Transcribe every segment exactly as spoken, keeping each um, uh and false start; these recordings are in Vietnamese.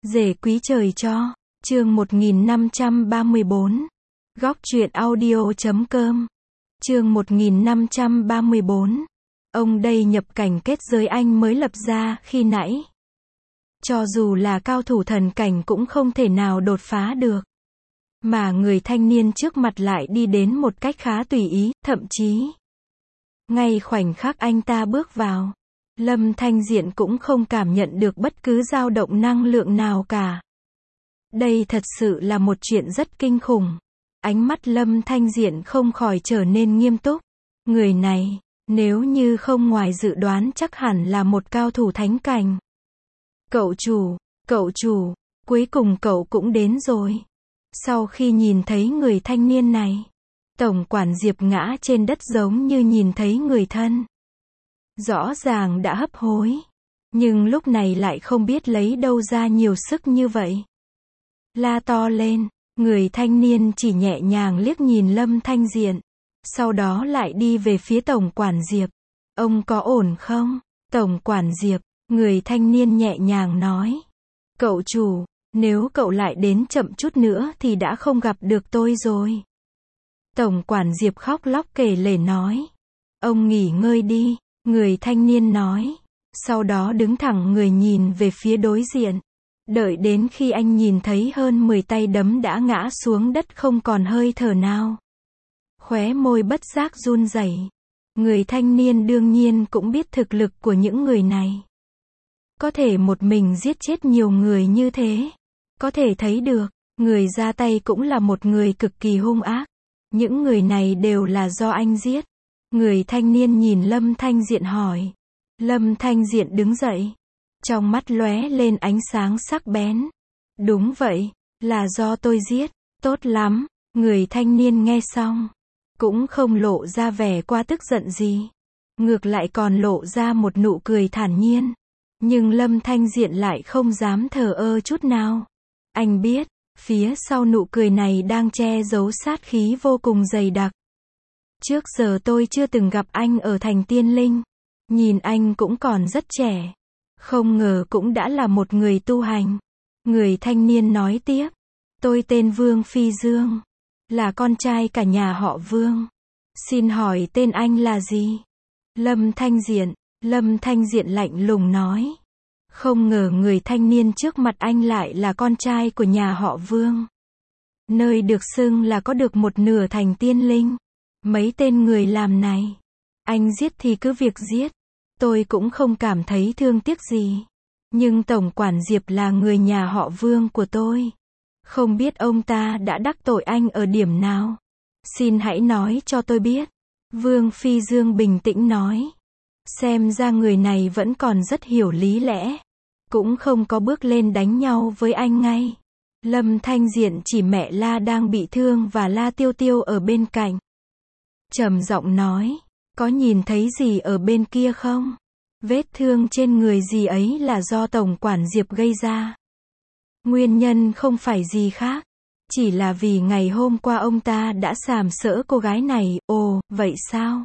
Rể quý trời cho. Chương một nghìn năm trăm ba mươi bốn. Góc truyện audio chấm com. Chương một nghìn năm trăm ba mươi bốn. Ông đây nhập cảnh kết giới anh mới lập ra khi nãy. Cho dù là cao thủ thần cảnh cũng không thể nào đột phá được. Mà người thanh niên trước mặt lại đi đến một cách khá tùy ý, thậm chí ngay khoảnh khắc anh ta bước vào, Lâm Thanh Diện cũng không cảm nhận được bất cứ dao động năng lượng nào cả. Đây thật sự là một chuyện rất kinh khủng. Ánh mắt Lâm Thanh Diện không khỏi trở nên nghiêm túc. Người này, nếu như không ngoài dự đoán chắc hẳn là một cao thủ thánh cảnh. Cậu chủ, cậu chủ, cuối cùng cậu cũng đến rồi. Sau khi nhìn thấy người thanh niên này, Tổng quản Diệp ngã trên đất giống như nhìn thấy người thân. Rõ ràng đã hấp hối, nhưng lúc này lại không biết lấy đâu ra nhiều sức như vậy. La to lên, người thanh niên chỉ nhẹ nhàng liếc nhìn Lâm Thanh Diện, sau đó lại đi về phía Tổng quản Diệp. Ông có ổn không? Tổng quản Diệp, người thanh niên nhẹ nhàng nói. Cậu chủ, nếu cậu lại đến chậm chút nữa thì đã không gặp được tôi rồi. Tổng quản Diệp khóc lóc kể lể nói. Ông nghỉ ngơi đi, người thanh niên nói. Sau đó đứng thẳng người nhìn về phía đối diện. Đợi đến khi anh nhìn thấy hơn mười tay đấm đã ngã xuống đất không còn hơi thở nào. Khóe môi bất giác run rẩy. Người thanh niên đương nhiên cũng biết thực lực của những người này. Có thể một mình giết chết nhiều người như thế. Có thể thấy được, người ra tay cũng là một người cực kỳ hung ác. Những người này đều là do anh giết. Người thanh niên nhìn Lâm Thanh Diện hỏi. Lâm Thanh Diện đứng dậy. Trong mắt lóe lên ánh sáng sắc bén. Đúng vậy, là do tôi giết. Tốt lắm, người thanh niên nghe xong. Cũng không lộ ra vẻ quá tức giận gì. Ngược lại còn lộ ra một nụ cười thản nhiên. Nhưng Lâm Thanh Diện lại không dám thờ ơ chút nào. Anh biết, phía sau nụ cười này đang che giấu sát khí vô cùng dày đặc. Trước giờ tôi chưa từng gặp anh ở thành Tiên Linh. Nhìn anh cũng còn rất trẻ. Không ngờ cũng đã là một người tu hành. Người thanh niên nói tiếp. Tôi tên Vương Phi Dương. Là con trai cả nhà họ Vương. Xin hỏi tên anh là gì? Lâm Thanh Diện. Lâm Thanh Diện lạnh lùng nói. Không ngờ người thanh niên trước mặt anh lại là con trai của nhà họ Vương. Nơi được xưng là có được một nửa thành Tiên Linh. Mấy tên người làm này. Anh giết thì cứ việc giết. Tôi cũng không cảm thấy thương tiếc gì. Nhưng Tổng quản Diệp là người nhà họ Vương của tôi. Không biết ông ta đã đắc tội anh ở điểm nào. Xin hãy nói cho tôi biết. Vương Phi Dương bình tĩnh nói. Xem ra người này vẫn còn rất hiểu lý lẽ. Cũng không có bước lên đánh nhau với anh ngay. Lâm Thanh Diện chỉ mẹ La đang bị thương và La Tiêu Tiêu ở bên cạnh. Trầm giọng nói. Có nhìn thấy gì ở bên kia không? Vết thương trên người gì ấy là do Tổng quản Diệp gây ra. Nguyên nhân không phải gì khác. Chỉ là vì ngày hôm qua ông ta đã sàm sỡ cô gái này. Ồ, vậy sao?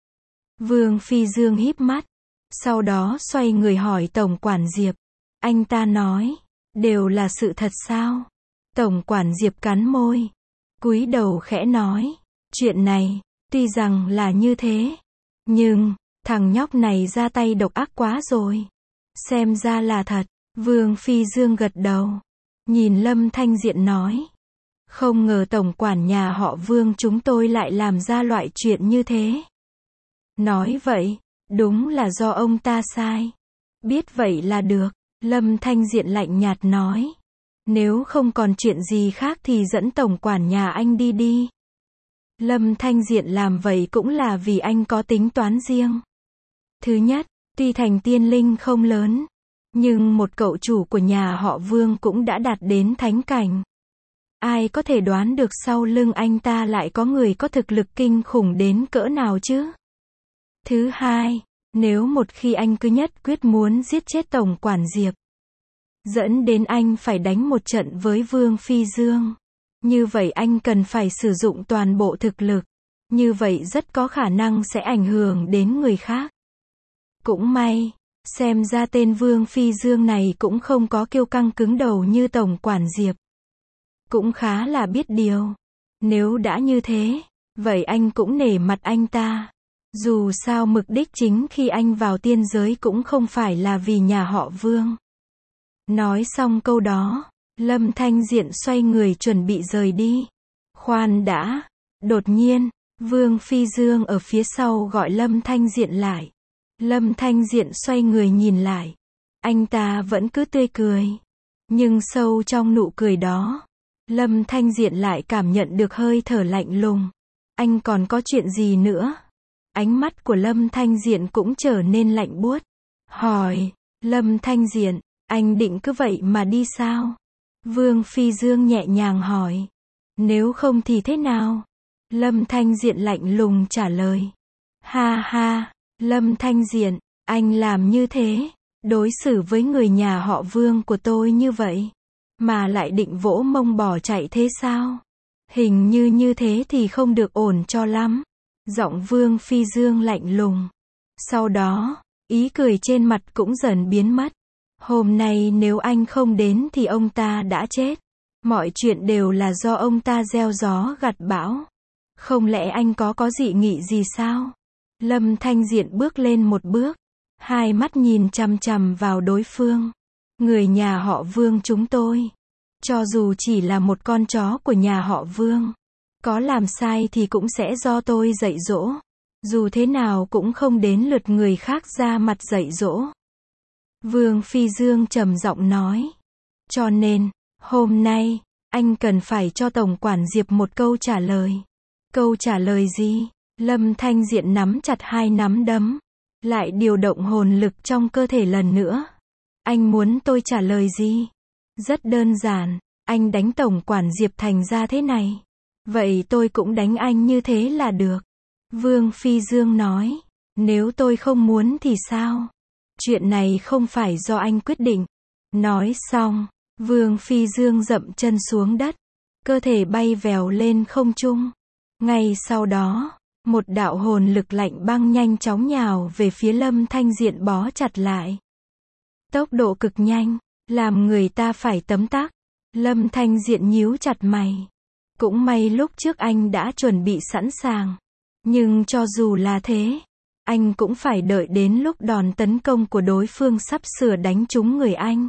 Vương Phi Dương híp mắt. Sau đó xoay người hỏi Tổng quản Diệp. Anh ta nói. Đều là sự thật sao? Tổng quản Diệp cắn môi. Cúi đầu khẽ nói. Chuyện này, tuy rằng là như thế. Nhưng, thằng nhóc này ra tay độc ác quá rồi. Xem ra là thật. Vương Phi Dương gật đầu. Nhìn Lâm Thanh Diện nói. Không ngờ Tổng quản nhà họ Vương chúng tôi lại làm ra loại chuyện như thế. Nói vậy, đúng là do ông ta sai. Biết vậy là được. Lâm Thanh Diện lạnh nhạt nói. Nếu không còn chuyện gì khác thì dẫn Tổng quản nhà anh đi đi. Lâm Thanh Diện làm vậy cũng là vì anh có tính toán riêng. Thứ nhất, tuy thành Tiên Linh không lớn, nhưng một cậu chủ của nhà họ Vương cũng đã đạt đến thánh cảnh. Ai có thể đoán được sau lưng anh ta lại có người có thực lực kinh khủng đến cỡ nào chứ? Thứ hai, nếu một khi anh cứ nhất quyết muốn giết chết Tổng quản Diệp, dẫn đến anh phải đánh một trận với Vương Phi Dương. Như vậy anh cần phải sử dụng toàn bộ thực lực. Như vậy rất có khả năng sẽ ảnh hưởng đến người khác. Cũng may, Xem ra tên Vương Phi Dương này cũng không có kiêu căng cứng đầu như Tổng quản Diệp. Cũng khá là biết điều. Nếu đã như thế, vậy anh cũng nể mặt anh ta. Dù sao mục đích chính khi anh vào tiên giới cũng không phải là vì nhà họ Vương. Nói xong câu đó, Lâm Thanh Diện xoay người chuẩn bị rời đi. Khoan đã. Đột nhiên, Vương Phi Dương ở phía sau gọi Lâm Thanh Diện lại. Lâm Thanh Diện xoay người nhìn lại. Anh ta vẫn cứ tươi cười. Nhưng sâu trong nụ cười đó, Lâm Thanh Diện lại cảm nhận được hơi thở lạnh lùng. Anh còn có chuyện gì nữa? Ánh mắt của Lâm Thanh Diện cũng trở nên lạnh buốt. Hỏi, Lâm Thanh Diện, anh định cứ vậy mà đi sao? Vương Phi Dương nhẹ nhàng hỏi. Nếu không thì thế nào? Lâm Thanh Diện lạnh lùng trả lời. Ha ha, Lâm Thanh Diện, anh làm như thế, đối xử với người nhà họ Vương của tôi như vậy, mà lại định vỗ mông bỏ chạy thế sao? Hình như như thế thì không được ổn cho lắm. Giọng Vương Phi Dương lạnh lùng. Sau đó, ý cười trên mặt cũng dần biến mất. Hôm nay nếu anh không đến thì ông ta đã chết. Mọi chuyện đều là do ông ta gieo gió gặt bão. Không lẽ anh có có dị nghị gì sao? Lâm Thanh Diện bước lên một bước. Hai mắt nhìn chằm chằm vào đối phương. Người nhà họ Vương chúng tôi, cho dù chỉ là một con chó của nhà họ Vương, có làm sai thì cũng sẽ do tôi dạy dỗ. Dù thế nào cũng không đến lượt người khác ra mặt dạy dỗ. Vương Phi Dương trầm giọng nói. Cho nên, hôm nay, anh cần phải cho Tổng quản Diệp một câu trả lời. Câu trả lời gì? Lâm Thanh Diện nắm chặt hai nắm đấm, lại điều động hồn lực trong cơ thể lần nữa. Anh muốn tôi trả lời gì? Rất đơn giản, anh đánh Tổng quản Diệp thành ra thế này. Vậy tôi cũng đánh anh như thế là được. Vương Phi Dương nói. Nếu tôi không muốn thì sao? Chuyện này không phải do anh quyết định. Nói xong, Vương Phi Dương dậm chân xuống đất. Cơ thể bay vèo lên không trung. Ngay sau đó, một đạo hồn lực lạnh băng nhanh chóng nhào về phía Lâm Thanh Diện bó chặt lại. Tốc độ cực nhanh, làm người ta phải tấm tắc. Lâm Thanh Diện nhíu chặt mày. Cũng may lúc trước anh đã chuẩn bị sẵn sàng. Nhưng cho dù là thế, anh cũng phải đợi đến lúc đòn tấn công của đối phương sắp sửa đánh trúng người anh,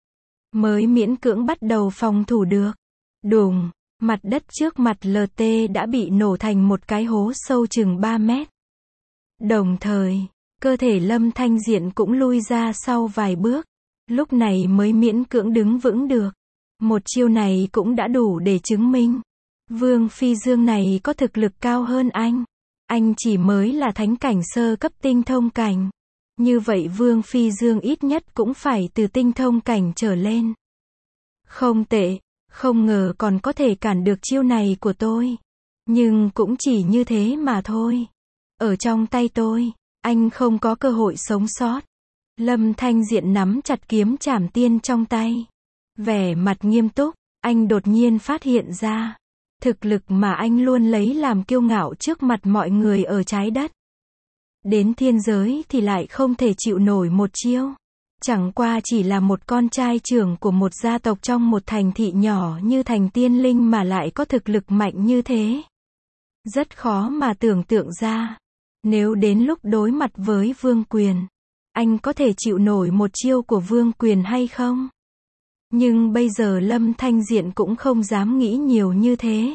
mới miễn cưỡng bắt đầu phòng thủ được. Đùng, mặt đất trước mặt lờ tê đã bị nổ thành một cái hố sâu chừng ba mét. Đồng thời, cơ thể Lâm Thanh Diện cũng lui ra sau vài bước, lúc này mới miễn cưỡng đứng vững được. Một chiêu này cũng đã đủ để chứng minh Vương Phi Dương này có thực lực cao hơn anh. Anh chỉ mới là thánh cảnh sơ cấp tinh thông cảnh. Như vậy Vương Phi Dương ít nhất cũng phải từ tinh thông cảnh trở lên. Không tệ, không ngờ còn có thể cản được chiêu này của tôi. Nhưng cũng chỉ như thế mà thôi. Ở trong tay tôi, anh không có cơ hội sống sót. Lâm Thanh Diện nắm chặt kiếm trảm tiên trong tay. Vẻ mặt nghiêm túc, anh đột nhiên phát hiện ra. Thực lực mà anh luôn lấy làm kiêu ngạo trước mặt mọi người ở trái đất. Đến thiên giới thì lại không thể chịu nổi một chiêu. Chẳng qua chỉ là một con trai trưởng của một gia tộc trong một thành thị nhỏ như thành Tiên Linh mà lại có thực lực mạnh như thế. Rất khó mà tưởng tượng ra. Nếu đến lúc đối mặt với Vương Quyền, anh có thể chịu nổi một chiêu của Vương Quyền hay không? Nhưng bây giờ Lâm Thanh Diện cũng không dám nghĩ nhiều như thế.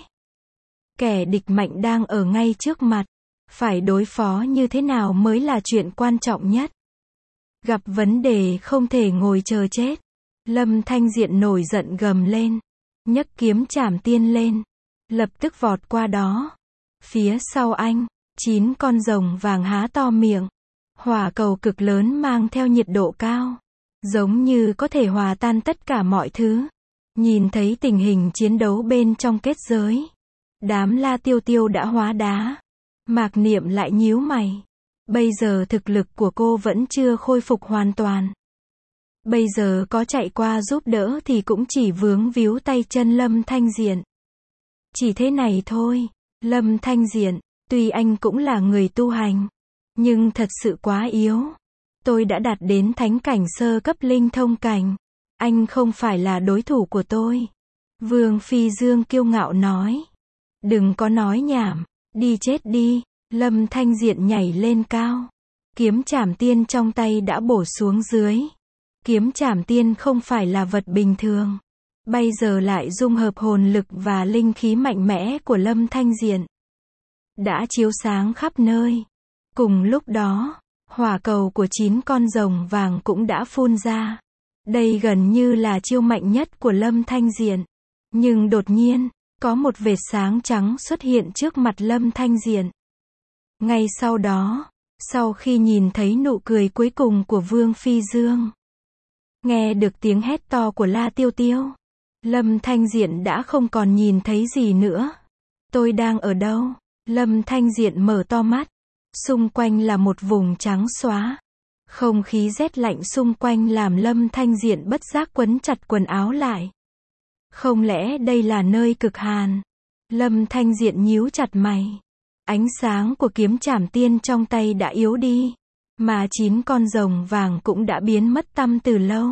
Kẻ địch mạnh đang ở ngay trước mặt. Phải đối phó như thế nào mới là chuyện quan trọng nhất. Gặp vấn đề không thể ngồi chờ chết. Lâm Thanh Diện nổi giận gầm lên. Nhấc kiếm trảm tiên lên. Lập tức vọt qua đó. Phía sau anh, chín con rồng vàng há to miệng. Hỏa cầu cực lớn mang theo nhiệt độ cao. Giống như có thể hòa tan tất cả mọi thứ. Nhìn thấy tình hình chiến đấu bên trong kết giới. Đám La Tiêu Tiêu đã hóa đá. Mạc Niệm lại nhíu mày. Bây giờ thực lực của cô vẫn chưa khôi phục hoàn toàn. Bây giờ có chạy qua giúp đỡ thì cũng chỉ vướng víu tay chân Lâm Thanh Diện. Chỉ thế này thôi. Lâm Thanh Diện, tuy anh cũng là người tu hành, nhưng thật sự quá yếu. Tôi đã đạt đến thánh cảnh sơ cấp linh thông cảnh. Anh không phải là đối thủ của tôi. Vương Phi Dương kiêu ngạo nói. Đừng có nói nhảm, đi chết đi. Lâm Thanh Diện nhảy lên cao. Kiếm trảm tiên trong tay đã bổ xuống dưới. Kiếm trảm tiên không phải là vật bình thường. Bây giờ lại dung hợp hồn lực và linh khí mạnh mẽ của Lâm Thanh Diện. Đã chiếu sáng khắp nơi. Cùng lúc đó, hỏa cầu của chín con rồng vàng cũng đã phun ra. Đây gần như là chiêu mạnh nhất của Lâm Thanh Diện. Nhưng đột nhiên, có một vệt sáng trắng xuất hiện trước mặt Lâm Thanh Diện. Ngay sau đó, sau khi nhìn thấy nụ cười cuối cùng của Vương Phi Dương, nghe được tiếng hét to của La Tiêu Tiêu, Lâm Thanh Diện đã không còn nhìn thấy gì nữa. Tôi đang ở đâu? Lâm Thanh Diện mở to mắt. Xung quanh là một vùng trắng xóa. Không khí rét lạnh xung quanh làm Lâm Thanh Diện bất giác quấn chặt quần áo lại. Không lẽ đây là nơi cực hàn? Lâm Thanh Diện nhíu chặt mày. Ánh sáng của kiếm trảm tiên trong tay đã yếu đi. Mà chín con rồng vàng cũng đã biến mất tăm từ lâu.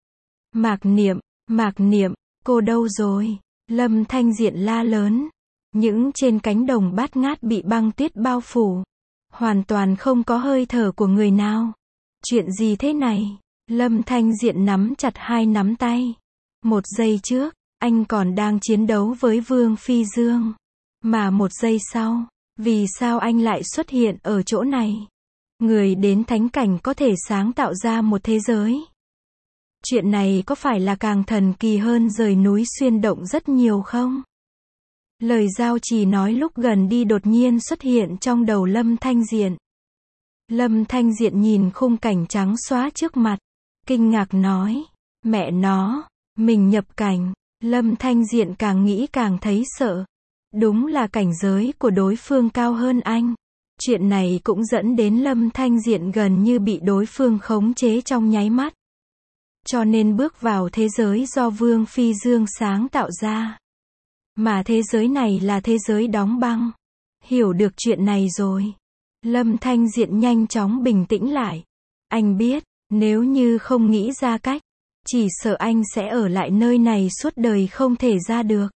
Mạc Niệm, Mạc Niệm, cô đâu rồi? Lâm Thanh Diện la lớn. Những trên cánh đồng bát ngát bị băng tuyết bao phủ. Hoàn toàn không có hơi thở của người nào. Chuyện gì thế này? Lâm Thanh Diện nắm chặt hai nắm tay. Một giây trước, anh còn đang chiến đấu với Vương Phi Dương. Mà một giây sau, vì sao anh lại xuất hiện ở chỗ này? Người đến thánh cảnh có thể sáng tạo ra một thế giới. Chuyện này có phải là càng thần kỳ hơn rời núi xuyên động rất nhiều không? Lời giao trì nói lúc gần đi đột nhiên xuất hiện trong đầu Lâm Thanh Diện. Lâm Thanh Diện nhìn khung cảnh trắng xóa trước mặt. Kinh ngạc nói. Mẹ nó, mình nhập cảnh. Lâm Thanh Diện càng nghĩ càng thấy sợ. Đúng là cảnh giới của đối phương cao hơn anh. Chuyện này cũng dẫn đến Lâm Thanh Diện gần như bị đối phương khống chế trong nháy mắt. Cho nên bước vào thế giới do Vương Phi Dương sáng tạo ra. Mà thế giới này là thế giới đóng băng. Hiểu được chuyện này rồi. Lâm Thanh Diện nhanh chóng bình tĩnh lại. Anh biết, nếu như không nghĩ ra cách, chỉ sợ anh sẽ ở lại nơi này suốt đời không thể ra được.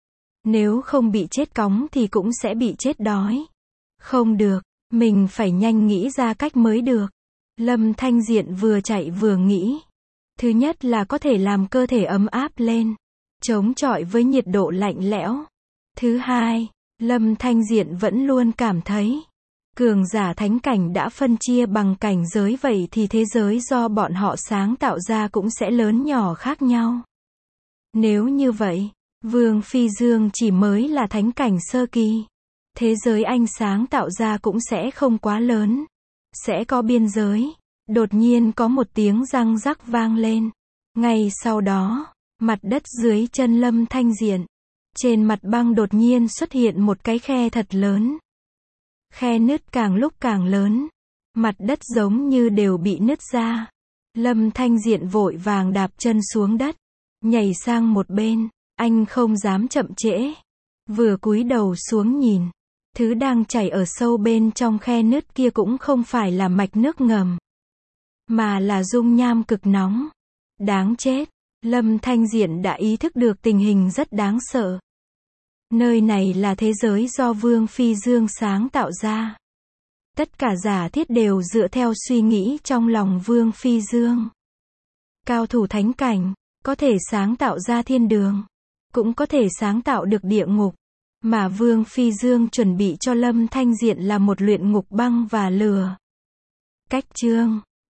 Nếu không bị chết cóng thì cũng sẽ bị chết đói. Không được, mình phải nhanh nghĩ ra cách mới được. Lâm Thanh Diện vừa chạy vừa nghĩ. Thứ nhất là có thể làm cơ thể ấm áp lên, chống chọi với nhiệt độ lạnh lẽo. Thứ hai, Lâm Thanh Diện vẫn luôn cảm thấy, cường giả thánh cảnh đã phân chia bằng cảnh giới vậy thì thế giới do bọn họ sáng tạo ra cũng sẽ lớn nhỏ khác nhau. Nếu như vậy, Vương Phi Dương chỉ mới là thánh cảnh sơ kỳ. Thế giới anh sáng tạo ra cũng sẽ không quá lớn. Sẽ có biên giới. Đột nhiên có một tiếng răng rắc vang lên. Ngay sau đó, mặt đất dưới chân Lâm Thanh Diện. Trên mặt băng đột nhiên xuất hiện một cái khe thật lớn. Khe nứt càng lúc càng lớn. Mặt đất giống như đều bị nứt ra. Lâm Thanh Diện vội vàng đạp chân xuống đất. Nhảy sang một bên. Anh không dám chậm trễ. Vừa cúi đầu xuống nhìn. Thứ đang chảy ở sâu bên trong khe nứt kia cũng không phải là mạch nước ngầm. Mà là dung nham cực nóng. Đáng chết. Lâm Thanh Diện đã ý thức được tình hình rất đáng sợ. Nơi này là thế giới do Vương Phi Dương sáng tạo ra. Tất cả giả thiết đều dựa theo suy nghĩ trong lòng Vương Phi Dương. Cao thủ thánh cảnh, có thể sáng tạo ra thiên đường, cũng có thể sáng tạo được địa ngục. Mà Vương Phi Dương chuẩn bị cho Lâm Thanh Diện là một luyện ngục băng và lửa. Cách chương